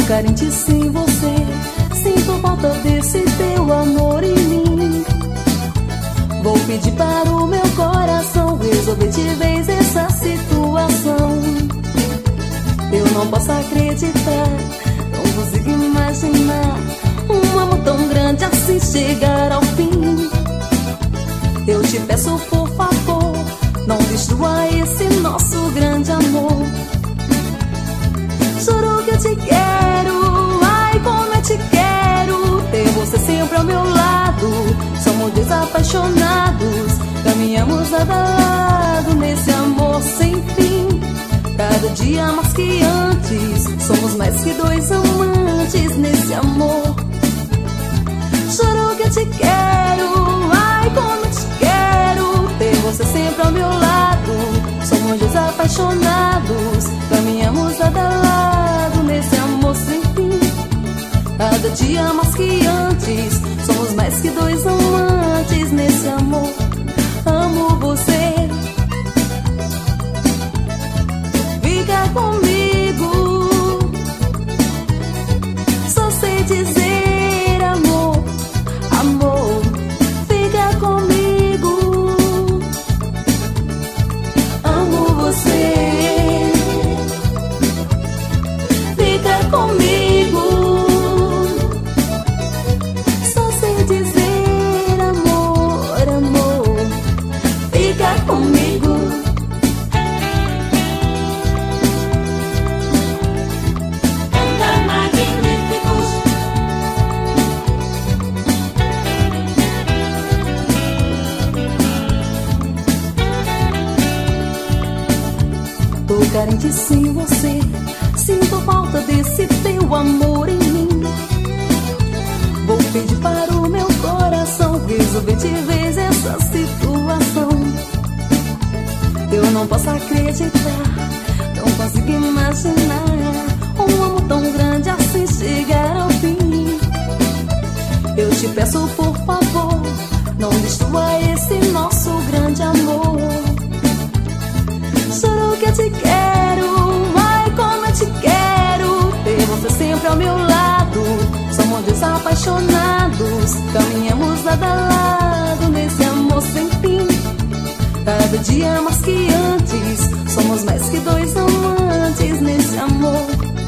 carente sem você, sinto falta desse teu amor em mim. Vou pedir para o meu coração resolver de vez essa situação. Eu não posso acreditar, não consigo imaginar um amor tão grande assim chegar ao fim. Eu te peço por favor, não destrua esse nosso grande amor. Juro que eu te quero, ai como eu te quero. Ter você sempre ao meu lado, somos desapaixonados, caminhamos lado a lado nesse amor sem fim. Cada dia mais que antes, somos mais que dois amantes nesse amor. Juro que eu te quero, ai como eu te quero. Ter você sempre ao meu lado, somos desapaixonados, caminhamos lado a lado nesse amor sem fim. Cada dia mais que antes, somos mais que dois amantes nesse amor. Amo você, fica comigo. Só sei dizer amor, amor, fica comigo. Amo você, fica comigo. Só sei dizer amor, amor, fica comigo. Tô carente sem você, sinto falta desse teu amor em mim. Vou pedir para o meu coração resolver de vez essa situação. Eu não posso acreditar, não consigo imaginar um amor tão grande assim chegar ao fim. Eu te peço por favor, não destrua esse nosso grande amor. Juro que eu te quero, ai como eu te quero. Ter você sempre ao meu lado, somos desapaixonados, caminhamos lado a lado nesse amor sem fim. Cada dia mais que antes, somos mais que dois amantes nesse amor.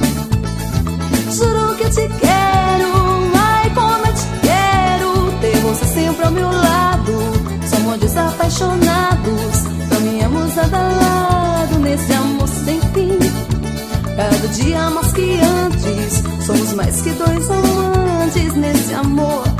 Juro que eu te quero, ai como eu te quero. Ter você sempre ao meu lado, somos desapaixonados, caminhamos lado a lado nesse amor sem fim. Cada dia mais que antes, somos mais que dois amantes nesse amor.